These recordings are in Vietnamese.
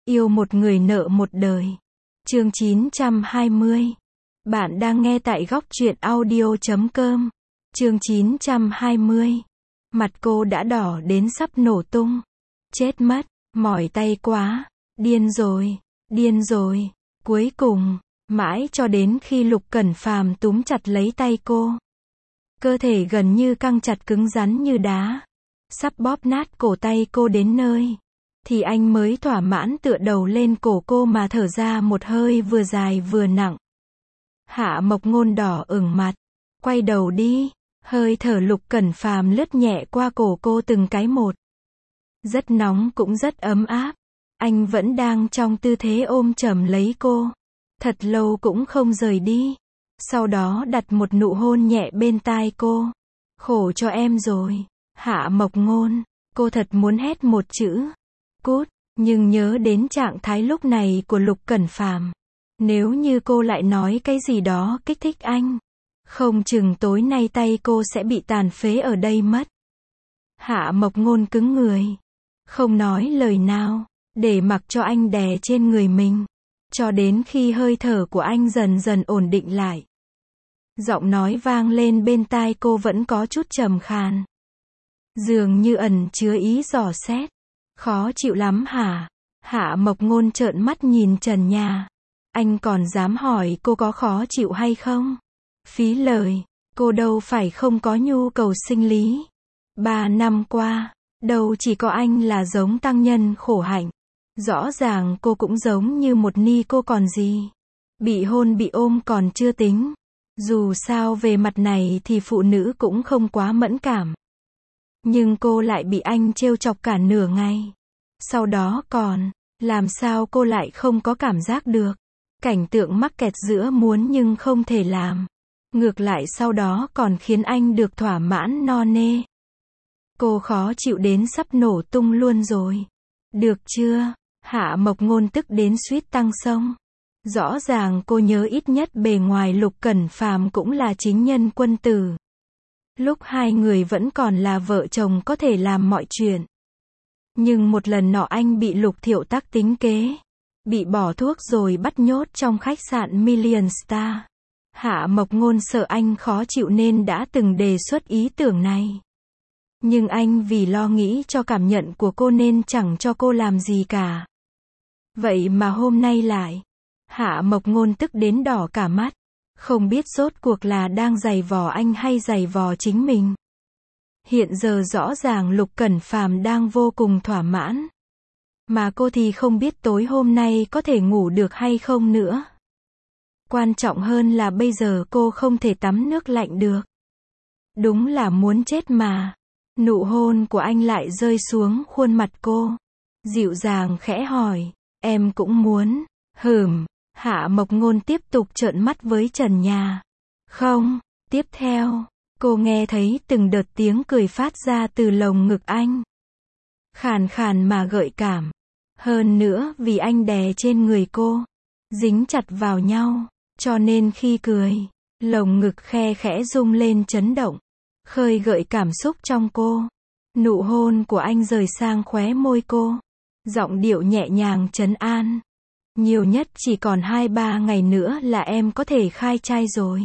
Yêu một người nợ một đời. Chương 920. Bạn đang nghe tại góc truyện audio.com. Chương 920. Mặt cô đã đỏ đến sắp nổ tung. Chết mất, mỏi tay quá. Điên rồi, điên rồi. Cuối cùng, mãi cho đến khi Lục Cẩn Phàm túm chặt lấy tay cô. Cơ thể gần như căng chặt cứng rắn như đá. Sắp bóp nát cổ tay cô đến nơi. Thì anh mới thỏa mãn tựa đầu lên cổ cô mà thở ra một hơi vừa dài vừa nặng. Hạ Mộc Ngôn đỏ ửng mặt. Quay đầu đi. Hơi thở Lục Cẩn Phàm lướt nhẹ qua cổ cô từng cái một. Rất nóng cũng rất ấm áp. Anh vẫn đang trong tư thế ôm chầm lấy cô. Thật lâu cũng không rời đi. Sau đó đặt một nụ hôn nhẹ bên tai cô. Khổ cho em rồi. Hạ Mộc Ngôn. Cô thật muốn hét một chữ. Cút. Nhưng nhớ đến trạng thái lúc này của Lục Cẩn Phàm. Nếu như cô lại nói cái gì đó kích thích anh. Không chừng tối nay tay cô sẽ bị tàn phế ở đây mất. Hạ Mộc Ngôn cứng người. Không nói lời nào. Để mặc cho anh đè trên người mình. Cho đến khi hơi thở của anh dần dần ổn định lại. Giọng nói vang lên bên tai cô vẫn có chút trầm khàn. Dường như ẩn chứa ý dò xét. Khó chịu lắm hả? Hạ Mộc Ngôn trợn mắt nhìn trần nhà. Anh còn dám hỏi cô có khó chịu hay không? Phí lời. Cô đâu phải không có nhu cầu sinh lý. 3 năm qua, đâu chỉ có anh là giống tăng nhân khổ hạnh. Rõ ràng cô cũng giống như một ni cô còn gì. Bị hôn bị ôm còn chưa tính. Dù sao về mặt này thì phụ nữ cũng không quá mẫn cảm. Nhưng cô lại bị anh trêu chọc cả nửa ngày. Sau đó còn, làm sao cô lại không có cảm giác được. Cảnh tượng mắc kẹt giữa muốn nhưng không thể làm. Ngược lại sau đó còn khiến anh được thỏa mãn no nê. Cô khó chịu đến sắp nổ tung luôn rồi. Được chưa? Hạ Mộc Ngôn tức đến suýt tăng sông. Rõ ràng cô nhớ ít nhất bề ngoài Lục Cẩn Phàm cũng là chính nhân quân tử. Lúc hai người vẫn còn là vợ chồng có thể làm mọi chuyện. Nhưng một lần nọ anh bị Lục Thiệu Tắc tính kế. Bị bỏ thuốc rồi bắt nhốt trong khách sạn Million Star. Hạ Mộc Ngôn sợ anh khó chịu nên đã từng đề xuất ý tưởng này. Nhưng anh vì lo nghĩ cho cảm nhận của cô nên chẳng cho cô làm gì cả. Vậy mà hôm nay lại. Hạ Mộc Ngôn tức đến đỏ cả mắt. Không biết rốt cuộc là đang giày vò anh hay giày vò chính mình. Hiện giờ rõ ràng Lục Cẩn Phàm đang vô cùng thỏa mãn. Mà cô thì không biết tối hôm nay có thể ngủ được hay không nữa. Quan trọng hơn là bây giờ cô không thể tắm nước lạnh được. Đúng là muốn chết mà. Nụ hôn của anh lại rơi xuống khuôn mặt cô. Dịu dàng khẽ hỏi. Em cũng muốn. Hạ Mộc Ngôn tiếp tục trợn mắt với trần nhà. Không. Tiếp theo, cô nghe thấy từng đợt tiếng cười phát ra từ lồng ngực anh. Khàn khàn mà gợi cảm. Hơn nữa vì anh đè trên người cô. Dính chặt vào nhau. Cho nên khi cười, lồng ngực khe khẽ rung lên chấn động. Khơi gợi cảm xúc trong cô. Nụ hôn của anh rời sang khóe môi cô. Giọng điệu nhẹ nhàng trấn an. Nhiều nhất chỉ còn 2-3 ngày nữa là em có thể khai trai rồi.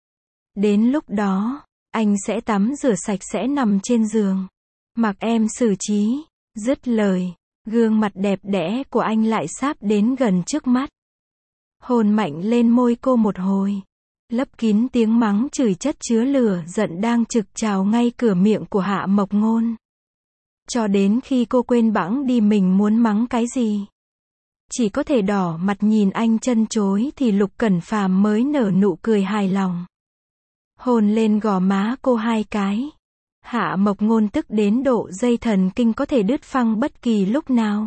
Đến lúc đó, anh sẽ tắm rửa sạch sẽ nằm trên giường. Mặc em xử trí. Dứt lời, gương mặt đẹp đẽ của anh lại sáp đến gần trước mắt. Hôn mạnh lên môi cô một hồi. Lấp kín tiếng mắng chửi chất chứa lửa giận đang trực trào ngay cửa miệng của Hạ Mộc Ngôn. Cho đến khi cô quên bẵng đi mình muốn mắng cái gì. Chỉ có thể đỏ mặt nhìn anh chân chối thì Lục Cẩn Phàm mới nở nụ cười hài lòng. Hôn lên gò má cô 2 cái. Hạ Mộc Ngôn tức đến độ dây thần kinh có thể đứt phăng bất kỳ lúc nào.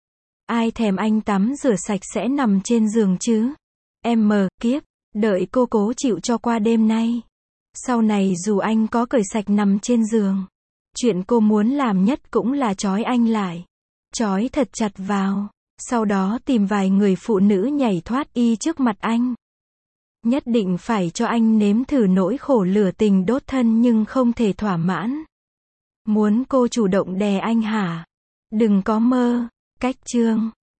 Ai thèm anh tắm rửa sạch sẽ nằm trên giường chứ. Em mờ kiếp, đợi cô cố chịu cho qua đêm nay. Sau này dù anh có cởi sạch nằm trên giường. Chuyện cô muốn làm nhất cũng là trói anh lại. Trói thật chặt vào. Sau đó tìm vài người phụ nữ nhảy thoát y trước mặt anh. Nhất định phải cho anh nếm thử nỗi khổ lửa tình đốt thân nhưng không thể thỏa mãn. Muốn cô chủ động đè anh hả? Đừng có mơ. Cách chương